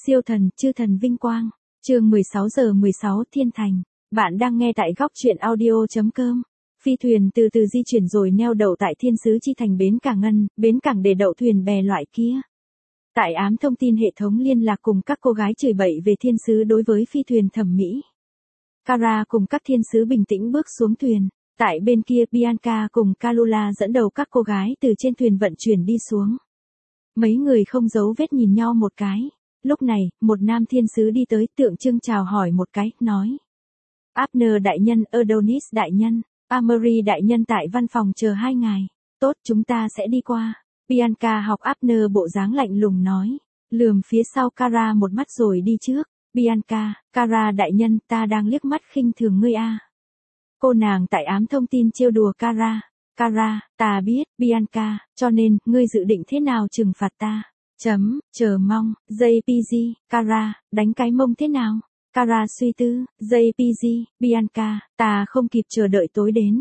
Siêu thần, chư thần vinh quang. Chương 16:16 Thiên Thành. Bạn đang nghe tại góc truyện audio.com. Phi thuyền từ từ di chuyển rồi neo đậu tại Thiên Sứ Chi Thành bến cảng Ngân, bến cảng để đậu thuyền bè loại kia. Tại ám thông tin hệ thống liên lạc cùng các cô gái chửi bậy về thiên sứ đối với phi thuyền thẩm mỹ. Kara cùng các thiên sứ bình tĩnh bước xuống thuyền. Tại bên kia Bianca cùng Kalula dẫn đầu các cô gái từ trên thuyền vận chuyển đi xuống. Mấy người không giấu vết nhìn nhau một cái. Lúc này, một nam thiên sứ đi tới tượng trưng chào hỏi một cái, nói. Abner đại nhân, Adonis đại nhân, Amory đại nhân tại văn phòng chờ 2 ngày. Tốt, chúng ta sẽ đi qua. Bianca học Abner bộ dáng lạnh lùng nói. Lườm phía sau Kara một mắt rồi đi trước. Bianca, Kara đại nhân, ta đang liếc mắt khinh thường ngươi a. Cô nàng tại ám thông tin trêu đùa Kara. Kara, ta biết, Bianca, cho nên, ngươi dự định thế nào trừng phạt ta? Chờ mong, JPG, Kara, đánh cái mông thế nào? Kara suy tư, JPG, Bianca, ta không kịp chờ đợi tối đến.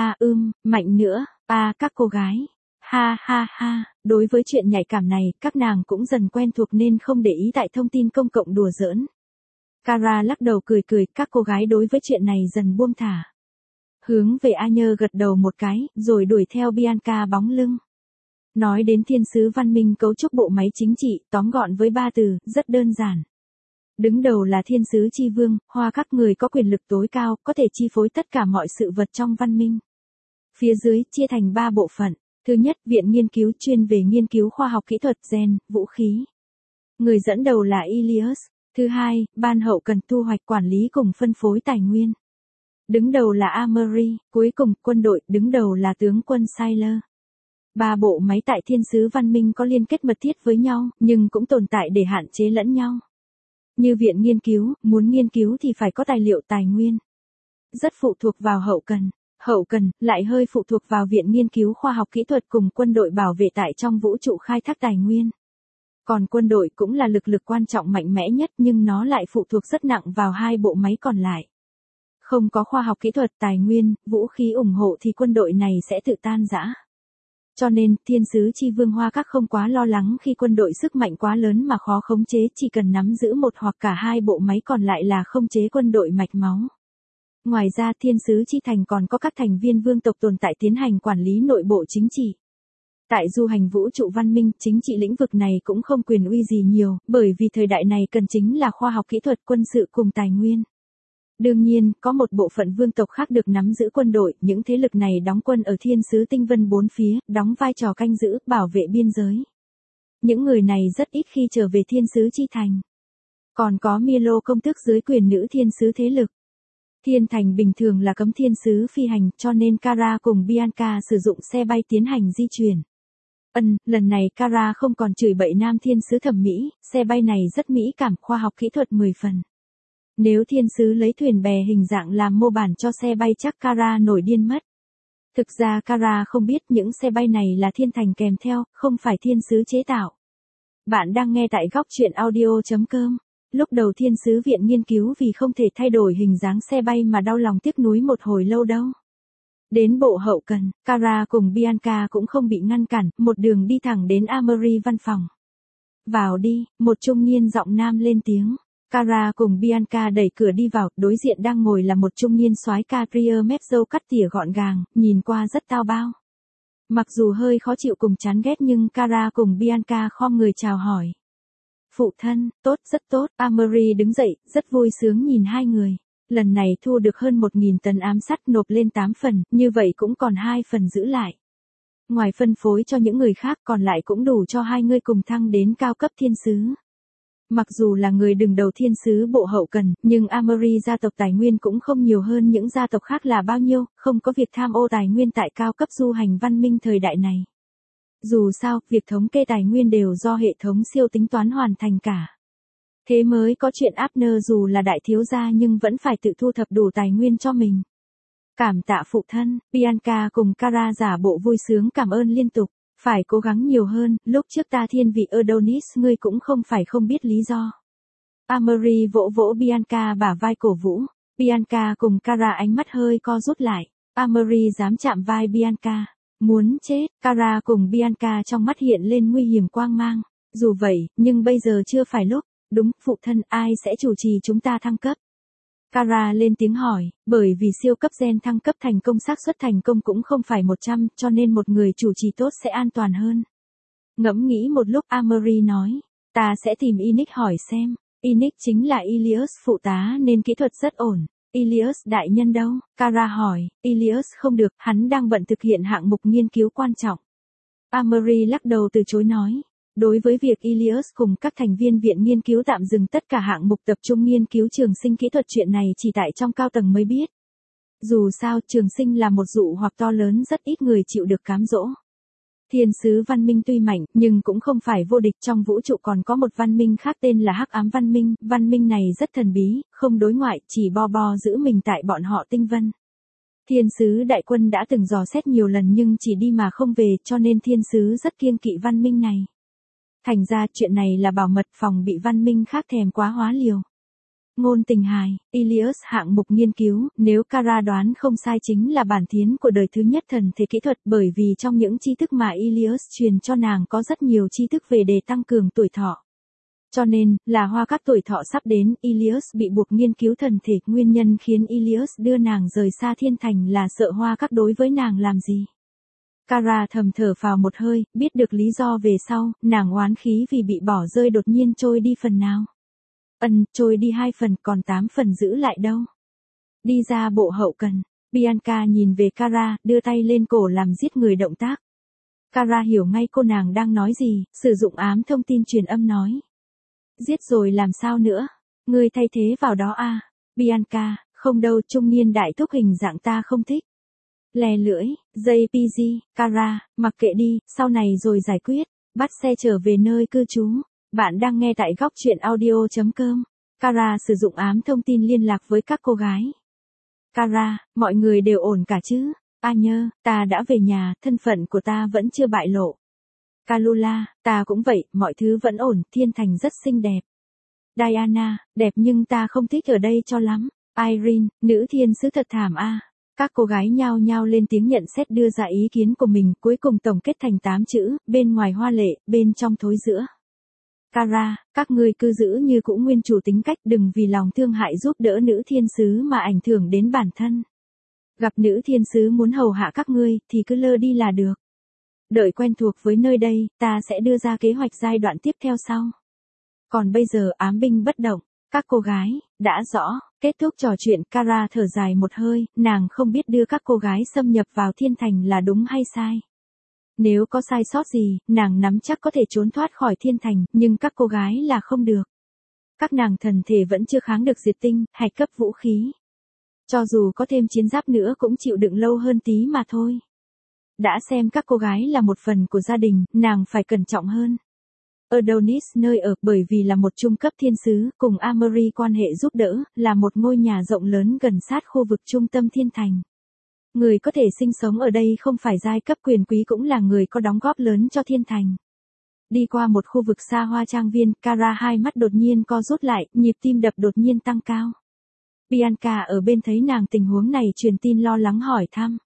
Mạnh nữa, các cô gái. Ha ha ha, đối với chuyện nhạy cảm này, các nàng cũng dần quen thuộc nên không để ý tại thông tin công cộng đùa giỡn. Kara lắc đầu cười cười, các cô gái đối với chuyện này dần buông thả. Hướng về A Nhơ gật đầu một cái, rồi đuổi theo Bianca bóng lưng. Nói đến thiên sứ văn minh cấu trúc bộ máy chính trị, tóm gọn với 3 từ, rất đơn giản. Đứng đầu là thiên sứ chi vương, hoa các người có quyền lực tối cao, có thể chi phối tất cả mọi sự vật trong văn minh. Phía dưới, chia thành 3 bộ phận. Thứ nhất, viện nghiên cứu chuyên về nghiên cứu khoa học kỹ thuật gen, vũ khí. Người dẫn đầu là Ilias. Thứ hai, ban hậu cần thu hoạch quản lý cùng phân phối tài nguyên. Đứng đầu là Amory, cuối cùng, quân đội, đứng đầu là tướng quân Siler. 3 bộ máy tại thiên sứ văn minh có liên kết mật thiết với nhau, nhưng cũng tồn tại để hạn chế lẫn nhau. Như viện nghiên cứu, muốn nghiên cứu thì phải có tài liệu tài nguyên. Rất phụ thuộc vào hậu cần, lại hơi phụ thuộc vào viện nghiên cứu khoa học kỹ thuật cùng quân đội bảo vệ tại trong vũ trụ khai thác tài nguyên. Còn quân đội cũng là lực quan trọng mạnh mẽ nhất nhưng nó lại phụ thuộc rất nặng vào 2 bộ máy còn lại. Không có khoa học kỹ thuật, tài nguyên, vũ khí ủng hộ thì quân đội này sẽ tự tan rã. Cho nên, thiên sứ chi vương hoa các không quá lo lắng khi quân đội sức mạnh quá lớn mà khó khống chế, chỉ cần nắm giữ một hoặc cả 2 bộ máy còn lại là khống chế quân đội mạch máu. Ngoài ra thiên sứ chi thành còn có các thành viên vương tộc tồn tại tiến hành quản lý nội bộ chính trị. Tại du hành vũ trụ văn minh, chính trị lĩnh vực này cũng không quyền uy gì nhiều, bởi vì thời đại này cần chính là khoa học kỹ thuật quân sự cùng tài nguyên. Đương nhiên, có một bộ phận vương tộc khác được nắm giữ quân đội, những thế lực này đóng quân ở thiên sứ tinh vân 4 phía, đóng vai trò canh giữ, bảo vệ biên giới. Những người này rất ít khi trở về thiên sứ chi thành. Còn có Milo công tước dưới quyền nữ thiên sứ thế lực. Thiên thành bình thường là cấm thiên sứ phi hành, cho nên Kara cùng Bianca sử dụng xe bay tiến hành di chuyển. Lần này Kara không còn chửi bậy nam thiên sứ thẩm mỹ, xe bay này rất mỹ cảm, khoa học kỹ thuật 10 phần. Nếu thiên sứ lấy thuyền bè hình dạng làm mô bản cho xe bay chắc Kara nổi điên mất. Thực ra Kara không biết những xe bay này là thiên thành kèm theo, không phải thiên sứ chế tạo. Bạn đang nghe tại góc truyện audio.com. Lúc đầu thiên sứ viện nghiên cứu vì không thể thay đổi hình dáng xe bay mà đau lòng tiếc nuối một hồi lâu đâu. Đến bộ hậu cần, Kara cùng Bianca cũng không bị ngăn cản, một đường đi thẳng đến Amory văn phòng. Vào đi, một trung niên giọng nam lên tiếng. Kara cùng Bianca đẩy cửa đi vào, đối diện đang ngồi là một trung niên soái ca Priya mép râu cắt tỉa gọn gàng, nhìn qua rất tao bao. Mặc dù hơi khó chịu cùng chán ghét nhưng Kara cùng Bianca khom người chào hỏi. Phụ thân, tốt, rất tốt, Amory đứng dậy, rất vui sướng nhìn hai người. Lần này thu được hơn 1.000 tấn ám sắt nộp lên 8 phần, như vậy cũng còn 2 phần giữ lại. Ngoài phân phối cho những người khác còn lại cũng đủ cho 2 người cùng thăng đến cao cấp thiên sứ. Mặc dù là người đứng đầu thiên sứ bộ hậu cần, nhưng Amory gia tộc tài nguyên cũng không nhiều hơn những gia tộc khác là bao nhiêu, không có việc tham ô tài nguyên tại cao cấp du hành văn minh thời đại này. Dù sao, việc thống kê tài nguyên đều do hệ thống siêu tính toán hoàn thành cả. Thế mới có chuyện Abner dù là đại thiếu gia nhưng vẫn phải tự thu thập đủ tài nguyên cho mình. Cảm tạ phụ thân, Bianca cùng Kara giả bộ vui sướng cảm ơn liên tục. Phải cố gắng nhiều hơn, lúc trước ta thiên vị Adonis ngươi cũng không phải không biết lý do. Amory vỗ vỗ Bianca bả vai cổ vũ. Bianca cùng Kara ánh mắt hơi co rút lại. Amory dám chạm vai Bianca. Muốn chết, Kara cùng Bianca trong mắt hiện lên nguy hiểm quang mang. Dù vậy, nhưng bây giờ chưa phải lúc. Đúng, phụ thân, ai sẽ chủ trì chúng ta thăng cấp? Kara lên tiếng hỏi, bởi vì siêu cấp gen thăng cấp thành công xác suất thành công cũng không phải 100, cho nên một người chủ trì tốt sẽ an toàn hơn. Ngẫm nghĩ một lúc Amory nói, ta sẽ tìm Inic hỏi xem. Inic chính là Ilias phụ tá nên kỹ thuật rất ổn. Ilias đại nhân đâu? Kara hỏi, Ilias không được, hắn đang bận thực hiện hạng mục nghiên cứu quan trọng. Amory lắc đầu từ chối nói. Đối với việc Ilias cùng các thành viên viện nghiên cứu tạm dừng tất cả hạng mục tập trung nghiên cứu trường sinh kỹ thuật chuyện này chỉ tại trong cao tầng mới biết. Dù sao, trường sinh là một dụ hoặc to lớn rất ít người chịu được cám dỗ. Thiên sứ văn minh tuy mạnh, nhưng cũng không phải vô địch, trong vũ trụ còn có một văn minh khác tên là Hắc Ám văn minh này rất thần bí, không đối ngoại, chỉ bo giữ mình tại bọn họ tinh vân. Thiên sứ đại quân đã từng dò xét nhiều lần nhưng chỉ đi mà không về, cho nên thiên sứ rất kiêng kỵ văn minh này. Thành ra chuyện này là bảo mật, phòng bị văn minh khác thèm quá hóa liều. Ngôn tình hài, Ilias hạng mục nghiên cứu, nếu Kara đoán không sai chính là bản thiến của đời thứ nhất thần thể kỹ thuật, bởi vì trong những tri thức mà Ilias truyền cho nàng có rất nhiều tri thức về để tăng cường tuổi thọ. Cho nên, là hoa các tuổi thọ sắp đến, Ilias bị buộc nghiên cứu thần thể, nguyên nhân khiến Ilias đưa nàng rời xa thiên thành là sợ hoa các đối với nàng làm gì. Kara thầm thở phào một hơi, biết được lý do về sau, nàng oán khí vì bị bỏ rơi đột nhiên trôi đi phần nào. Trôi đi 2 phần, còn 8 phần giữ lại đâu? Đi ra bộ hậu cần, Bianca nhìn về Kara, đưa tay lên cổ làm giết người động tác. Kara hiểu ngay cô nàng đang nói gì, sử dụng ám thông tin truyền âm nói. Giết rồi làm sao nữa? Ngươi thay thế vào đó à? Bianca, không đâu, trung niên đại thúc hình dạng ta không thích. Lè lưỡi, JPG, Kara, mặc kệ đi, sau này rồi giải quyết, bắt xe trở về nơi cư trú. Bạn đang nghe tại góc chuyện audio.com. Kara sử dụng ám thông tin liên lạc với các cô gái. Kara, mọi người đều ổn cả chứ? Nhơ, ta đã về nhà, thân phận của ta vẫn chưa bại lộ. Kalula, ta cũng vậy, mọi thứ vẫn ổn, thiên thành rất xinh đẹp. Diana, đẹp nhưng ta không thích ở đây cho lắm. Irene, nữ thiên sứ thật thảm a. Các cô gái nhao nhao lên tiếng nhận xét đưa ra ý kiến của mình, cuối cùng tổng kết thành 8 chữ, bên ngoài hoa lệ, bên trong thối rữa. Kara, các ngươi cứ giữ như cũ nguyên chủ tính cách, đừng vì lòng thương hại giúp đỡ nữ thiên sứ mà ảnh hưởng đến bản thân. Gặp nữ thiên sứ muốn hầu hạ các ngươi, thì cứ lơ đi là được. Đợi quen thuộc với nơi đây, ta sẽ đưa ra kế hoạch giai đoạn tiếp theo sau. Còn bây giờ ám binh bất động, các cô gái, đã rõ, kết thúc trò chuyện Kara thở dài một hơi, nàng không biết đưa các cô gái xâm nhập vào thiên thành là đúng hay sai. Nếu có sai sót gì, nàng nắm chắc có thể trốn thoát khỏi thiên thành, nhưng các cô gái là không được. Các nàng thần thể vẫn chưa kháng được diệt tinh, hay cấp vũ khí. Cho dù có thêm chiến giáp nữa cũng chịu đựng lâu hơn tí mà thôi. Đã xem các cô gái là một phần của gia đình, nàng phải cẩn trọng hơn. Adonis nơi ở, bởi vì là một trung cấp thiên sứ, cùng Amory quan hệ giúp đỡ, là một ngôi nhà rộng lớn gần sát khu vực trung tâm thiên thành. Người có thể sinh sống ở đây không phải giai cấp quyền quý cũng là người có đóng góp lớn cho thiên thành. Đi qua một khu vực xa hoa trang viên, Kara hai mắt đột nhiên co rút lại, nhịp tim đập đột nhiên tăng cao. Bianca ở bên thấy nàng tình huống này truyền tin lo lắng hỏi thăm.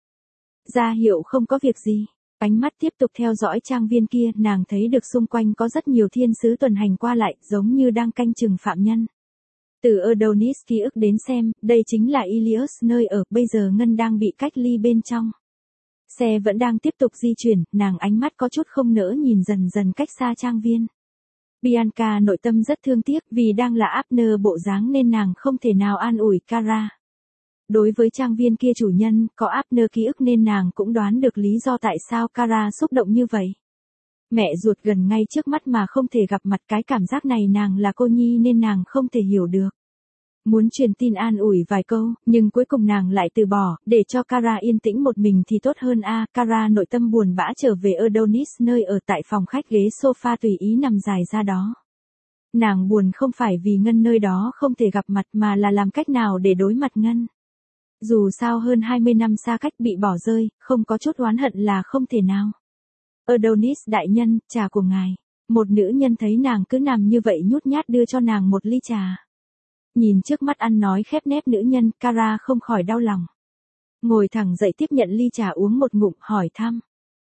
Ra hiệu không có việc gì. Ánh mắt tiếp tục theo dõi trang viên kia, nàng thấy được xung quanh có rất nhiều thiên sứ tuần hành qua lại, giống như đang canh chừng phạm nhân. Từ Adonis ký ức đến xem, đây chính là Ilias nơi ở, bây giờ Ngân đang bị cách ly bên trong. Xe vẫn đang tiếp tục di chuyển, nàng ánh mắt có chút không nỡ nhìn dần dần cách xa trang viên. Bianca nội tâm rất thương tiếc vì đang là Abner bộ dáng nên nàng không thể nào an ủi Kara. Đối với trang viên kia chủ nhân, có Abner ký ức nên nàng cũng đoán được lý do tại sao Kara xúc động như vậy. Mẹ ruột gần ngay trước mắt mà không thể gặp mặt, cái cảm giác này nàng là cô nhi nên nàng không thể hiểu được. Muốn truyền tin an ủi vài câu, nhưng cuối cùng nàng lại từ bỏ, để cho Kara yên tĩnh một mình thì tốt hơn a. Kara nội tâm buồn bã trở về Adonis nơi ở, tại phòng khách ghế sofa tùy ý nằm dài ra đó. Nàng buồn không phải vì Ngân nơi đó không thể gặp mặt mà là làm cách nào để đối mặt Ngân. Dù sao hơn 20 năm xa cách bị bỏ rơi, không có chút oán hận là không thể nào. Adonis đại nhân, trà của ngài. Một nữ nhân thấy nàng cứ nằm như vậy nhút nhát đưa cho nàng một ly trà. Nhìn trước mắt ăn nói khép nép nữ nhân, Kara không khỏi đau lòng. Ngồi thẳng dậy tiếp nhận ly trà uống một ngụm, hỏi thăm.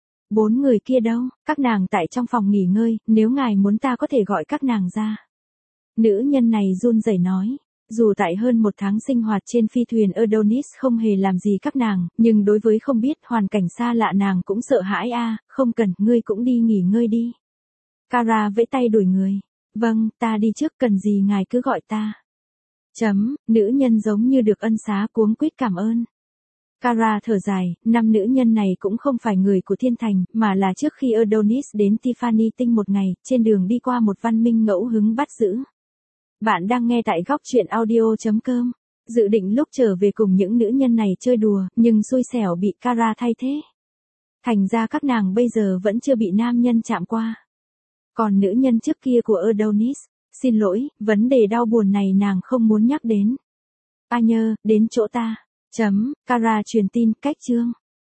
4 người kia đâu? Các nàng tại trong phòng nghỉ ngơi, nếu ngài muốn ta có thể gọi các nàng ra. Nữ nhân này run rẩy nói. Dù tại hơn một tháng sinh hoạt trên phi thuyền Adonis không hề làm gì các nàng, nhưng đối với không biết hoàn cảnh xa lạ nàng cũng sợ hãi a. Không cần, ngươi cũng đi nghỉ ngơi đi. Kara vẫy tay đuổi người. Vâng, ta đi trước, cần gì ngài cứ gọi ta. Nữ nhân giống như được ân xá cuống quýt cảm ơn. Kara thở dài, năm nữ nhân này cũng không phải người của thiên thành, mà là trước khi Adonis đến Tiffany Tinh một ngày, trên đường đi qua một văn minh ngẫu hứng bắt giữ. Bạn đang nghe tại góc truyện audio.com. Dự định lúc trở về cùng những nữ nhân này chơi đùa, nhưng xui xẻo bị Kara thay thế. Thành ra các nàng bây giờ vẫn chưa bị nam nhân chạm qua. Còn nữ nhân trước kia của Adonis, xin lỗi, vấn đề đau buồn này nàng không muốn nhắc đến. A nhơ, đến chỗ ta. Kara truyền tin, cách chương.